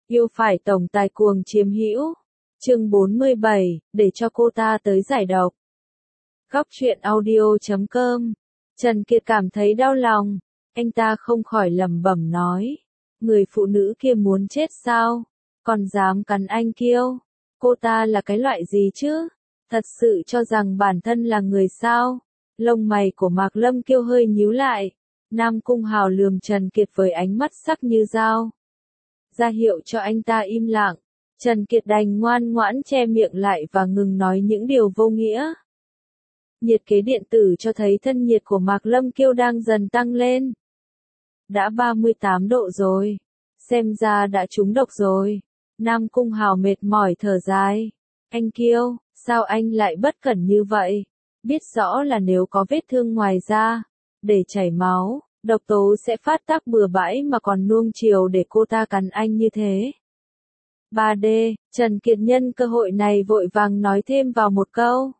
Yêu phải tổng tài cuồng chiếm hữu. Chương 47, để cho cô ta tới giải độc. Góc truyện audio.com. Trần Kiệt cảm thấy đau lòng, anh ta không khỏi lẩm bẩm nói, người phụ nữ kia muốn chết sao, còn dám cắn anh Kiêu, cô ta là cái loại gì chứ, thật sự cho rằng bản thân là người sao? Lông mày của Mạc Lâm Kiêu hơi nhíu lại, Nam Cung Hào lườm Trần Kiệt với ánh mắt sắc như dao, ra hiệu cho anh ta im lặng. Trần Kiệt đành ngoan ngoãn che miệng lại và ngừng nói những điều vô nghĩa. Nhiệt kế điện tử cho thấy thân nhiệt của Mạc Lâm Kiêu đang dần tăng lên. Đã 38 độ rồi, xem ra đã trúng độc rồi. Nam Cung Hào mệt mỏi thở dài. Anh Kiêu, sao anh lại bất cẩn như vậy? Biết rõ là nếu có vết thương ngoài da, để chảy máu, độc tố sẽ phát tác bừa bãi mà còn nuông chiều để cô ta cắn anh như thế. 3D, Trần Kiệt nhân cơ hội này vội vàng nói thêm vào một câu.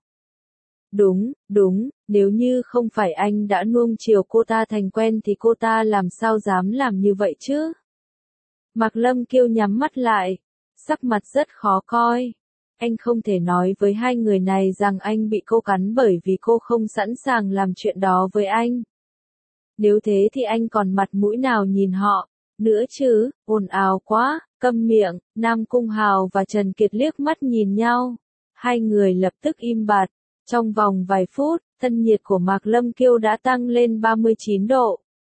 Đúng, nếu như không phải anh đã nuông chiều cô ta thành quen thì cô ta làm sao dám làm như vậy chứ? Mạc Lâm Kiêu nhắm mắt lại, sắc mặt rất khó coi. Anh không thể nói với hai người này rằng anh bị cô cắn bởi vì cô không sẵn sàng làm chuyện đó với anh. Nếu thế thì anh còn mặt mũi nào nhìn họ nữa chứ? Ồn ào quá, câm miệng. Nam Cung Hào và Trần Kiệt liếc mắt nhìn nhau. Hai người lập tức im bặt. Trong vòng vài phút, thân nhiệt của Mạc Lâm Kiêu đã tăng lên 39 độ.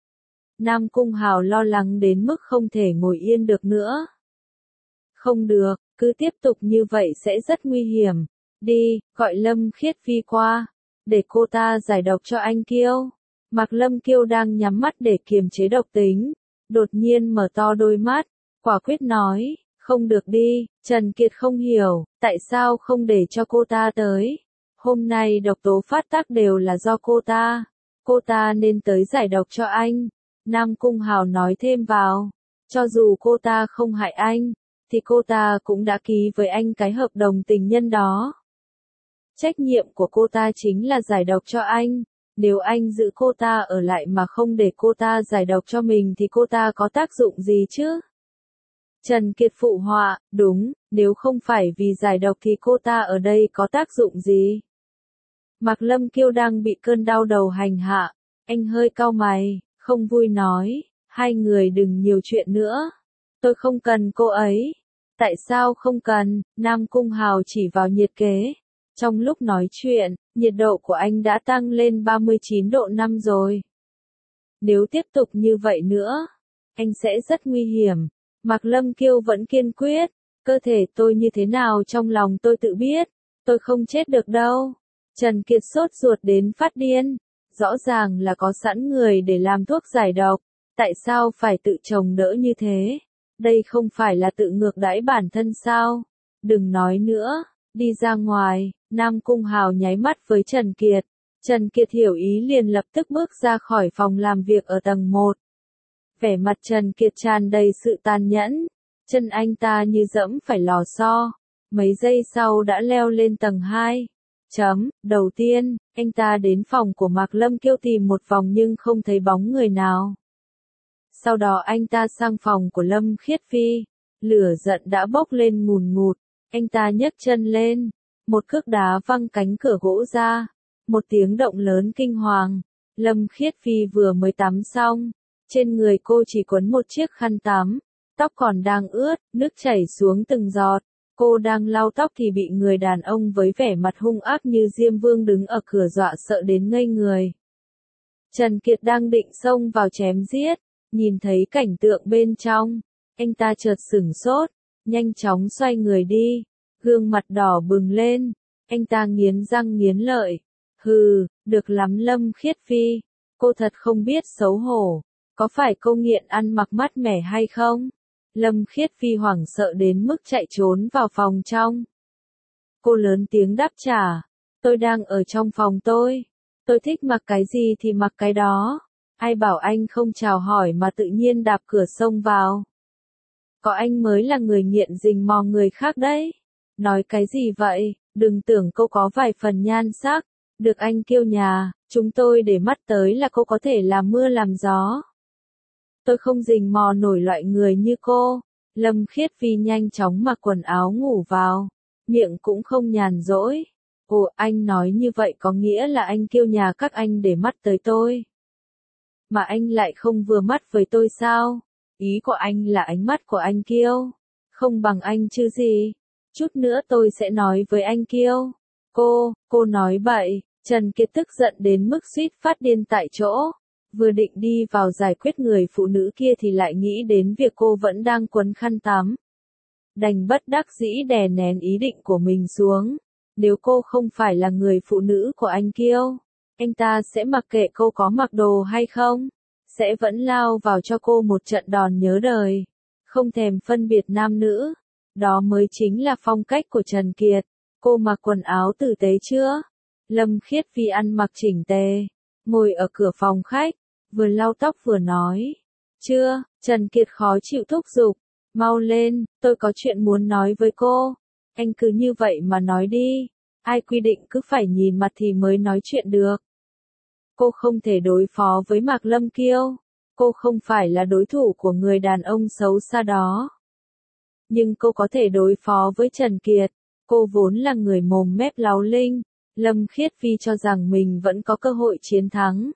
Nam Cung Hào lo lắng đến mức không thể ngồi yên được nữa. Không được, cứ tiếp tục như vậy sẽ rất nguy hiểm. Đi, gọi Lâm Khiết Phi qua, để cô ta giải độc cho anh Kiêu. Mạc Lâm Kiêu đang nhắm mắt để kiềm chế độc tính, đột nhiên mở to đôi mắt, quả quyết nói, không được đi. Trần Kiệt không hiểu, tại sao không để cho cô ta tới. Hôm nay độc tố phát tác đều là do cô ta nên tới giải độc cho anh. Nam Cung Hào nói thêm vào, cho dù cô ta không hại anh, thì cô ta cũng đã ký với anh cái hợp đồng tình nhân đó. Trách nhiệm của cô ta chính là giải độc cho anh, nếu anh giữ cô ta ở lại mà không để cô ta giải độc cho mình thì cô ta có tác dụng gì chứ? Trần Kiệt phụ họa, đúng, nếu không phải vì giải độc thì cô ta ở đây có tác dụng gì? Mạc Lâm Kiêu đang bị cơn đau đầu hành hạ, anh hơi cau mày, không vui nói, hai người đừng nhiều chuyện nữa. Tôi không cần cô ấy. Tại sao không cần? Nam Cung Hào chỉ vào nhiệt kế. Trong lúc nói chuyện, nhiệt độ của anh đã tăng lên 39 độ 5 rồi. Nếu tiếp tục như vậy nữa, anh sẽ rất nguy hiểm. Mạc Lâm Kiêu vẫn kiên quyết, cơ thể tôi như thế nào trong lòng tôi tự biết, tôi không chết được đâu. Trần Kiệt sốt ruột đến phát điên, rõ ràng là có sẵn người để làm thuốc giải độc, tại sao phải tự chồng đỡ như thế? Đây không phải là tự ngược đãi bản thân sao? Đừng nói nữa, đi ra ngoài. Nam Cung Hào nháy mắt với Trần Kiệt. Trần Kiệt hiểu ý liền lập tức bước ra khỏi phòng làm việc ở tầng 1. Vẻ mặt Trần Kiệt tràn đầy sự tàn nhẫn, chân anh ta như dẫm phải lò xo. Mấy giây sau đã leo lên tầng 2. Đầu tiên, anh ta đến phòng của Mạc Lâm Kiêu tìm một vòng nhưng không thấy bóng người nào. Sau đó anh ta sang phòng của Lâm Khiết Phi, lửa giận đã bốc lên ngùn ngụt, anh ta nhấc chân lên, một cước đá văng cánh cửa gỗ ra, một tiếng động lớn kinh hoàng. Lâm Khiết Phi vừa mới tắm xong, trên người cô chỉ quấn một chiếc khăn tắm, tóc còn đang ướt, nước chảy xuống từng giọt. Cô đang lau tóc thì bị người đàn ông với vẻ mặt hung ác như Diêm Vương đứng ở cửa dọa sợ đến ngây người. Trần Kiệt đang định xông vào chém giết, nhìn thấy cảnh tượng bên trong, anh ta chợt sửng sốt, nhanh chóng xoay người đi, gương mặt đỏ bừng lên, anh ta nghiến răng nghiến lợi. Hừ, được lắm Lâm Khiết Phi, cô thật không biết xấu hổ, có phải cô nghiện ăn mặc mát mẻ hay không? Lâm Khiết Phi hoảng sợ đến mức chạy trốn vào phòng trong. Cô lớn tiếng đáp trả, tôi đang ở trong phòng tôi thích mặc cái gì thì mặc cái đó, ai bảo anh không chào hỏi mà tự nhiên đạp cửa xông vào. Có anh mới là người nghiện rình mò người khác đấy. Nói cái gì vậy, đừng tưởng cô có vài phần nhan sắc, được anh Kiêu nhà, chúng tôi để mắt tới là cô có thể làm mưa làm gió. Tôi không rình mò nổi loại người như cô. Lâm Khiết Phi nhanh chóng mặc quần áo ngủ vào, miệng cũng không nhàn rỗi. Ồ, anh nói như vậy có nghĩa là anh kêu nhà các anh để mắt tới tôi. Mà anh lại không vừa mắt với tôi sao? Ý của anh là ánh mắt của anh Kiêu không bằng anh chứ gì. Chút nữa tôi sẽ nói với anh Kiêu. Cô nói bậy. Trần Kiệt tức giận đến mức suýt phát điên tại chỗ. Vừa định đi vào giải quyết người phụ nữ kia thì lại nghĩ đến việc cô vẫn đang quấn khăn tắm. Đành bất đắc dĩ đè nén ý định của mình xuống. Nếu cô không phải là người phụ nữ của anh Kiêu, anh ta sẽ mặc kệ cô có mặc đồ hay không, sẽ vẫn lao vào cho cô một trận đòn nhớ đời, không thèm phân biệt nam nữ. Đó mới chính là phong cách của Trần Kiệt. Cô mặc quần áo tử tế chưa? Lâm Khiết Phi ăn mặc chỉnh tề, ngồi ở cửa phòng khách, vừa lau tóc vừa nói. Chưa, Trần Kiệt khó chịu thúc giục. Mau lên, tôi có chuyện muốn nói với cô. Anh cứ như vậy mà nói đi. Ai quy định cứ phải nhìn mặt thì mới nói chuyện được. Cô không thể đối phó với Mạc Lâm Kiêu. Cô không phải là đối thủ của người đàn ông xấu xa đó. Nhưng cô có thể đối phó với Trần Kiệt. Cô vốn là người mồm mép láo linh. Lâm Khiết Phi cho rằng mình vẫn có cơ hội chiến thắng.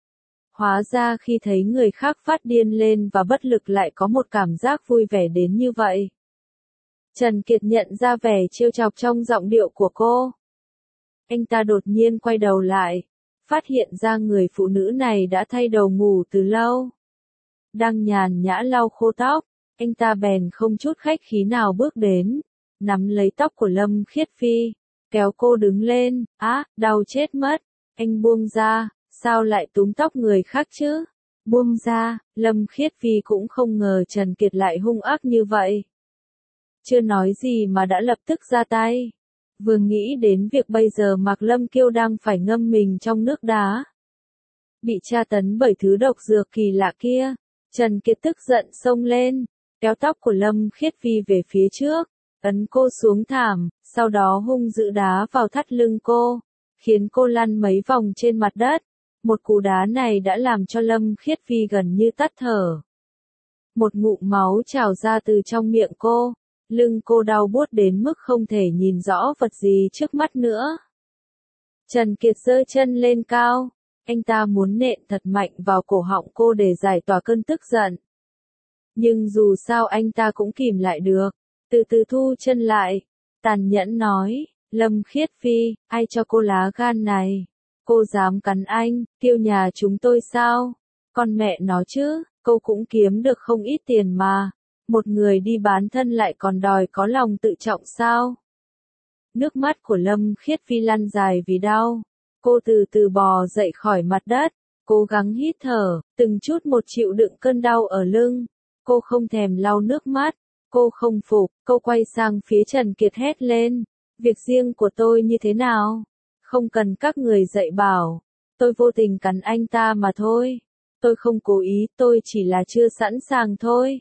Hóa ra khi thấy người khác phát điên lên và bất lực lại có một cảm giác vui vẻ đến như vậy. Trần Kiệt nhận ra vẻ trêu chọc trong giọng điệu của cô. Anh ta đột nhiên quay đầu lại, phát hiện ra người phụ nữ này đã thay đồ ngủ từ lâu. Đang nhàn nhã lau khô tóc, anh ta bèn không chút khách khí nào bước đến, nắm lấy tóc của Lâm Khiết Phi, kéo cô đứng lên. Đau chết mất, anh buông ra, sao lại túm tóc người khác chứ? Buông ra. Lâm Khiết Phi cũng không ngờ Trần Kiệt lại hung ác như vậy. Chưa nói gì mà đã lập tức ra tay. Vừa nghĩ đến việc bây giờ Mạc Lâm Kiêu đang phải ngâm mình trong nước đá, bị tra tấn bởi thứ độc dược kỳ lạ kia, Trần Kiệt tức giận xông lên, kéo tóc của Lâm Khiết Phi về phía trước, ấn cô xuống thảm, sau đó hung dữ đá vào thắt lưng cô, khiến cô lăn mấy vòng trên mặt đất. Một cú đá này đã làm cho Lâm Khiết Phi gần như tắt thở. Một ngụm máu trào ra từ trong miệng cô. Lưng cô đau buốt đến mức không thể nhìn rõ vật gì trước mắt nữa. Trần Kiệt giơ chân lên cao. Anh ta muốn nện thật mạnh vào cổ họng cô để giải tỏa cơn tức giận. Nhưng dù sao anh ta cũng kìm lại được. Từ từ thu chân lại. Tàn nhẫn nói. Lâm Khiết Phi, ai cho cô lá gan này? Cô dám cắn anh, Kiêu nhà chúng tôi sao? Con mẹ nó chứ, cô cũng kiếm được không ít tiền mà. Một người đi bán thân lại còn đòi có lòng tự trọng sao? Nước mắt của Lâm Khiết Phi lăn dài vì đau. Cô từ từ bò dậy khỏi mặt đất, cố gắng hít thở, từng chút một chịu đựng cơn đau ở lưng. Cô không thèm lau nước mắt, cô không phục, cô quay sang phía Trần Kiệt hét lên. Việc riêng của tôi như thế nào? Không cần các người dạy bảo. Tôi vô tình cắn anh ta mà thôi. Tôi không cố ý, tôi chỉ là chưa sẵn sàng thôi.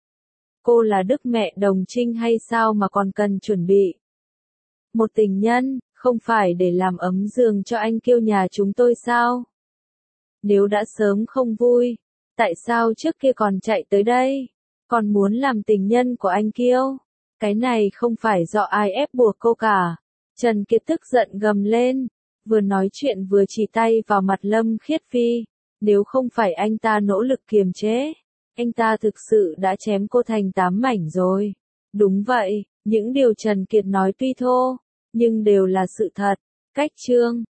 Cô là Đức Mẹ Đồng Trinh hay sao mà còn cần chuẩn bị? Một tình nhân, không phải để làm ấm giường cho anh Kiêu nhà chúng tôi sao? Nếu đã sớm không vui, tại sao trước kia còn chạy tới đây? Còn muốn làm tình nhân của anh Kiêu? Cái này không phải do ai ép buộc cô cả. Trần Kiệt tức giận gầm lên, vừa nói chuyện vừa chỉ tay vào mặt Lâm Khiết Phi. Nếu không phải anh ta nỗ lực kiềm chế, anh ta thực sự đã chém cô thành 8 mảnh rồi. Đúng vậy, những điều Trần Kiệt nói tuy thô, nhưng đều là sự thật. Cách chương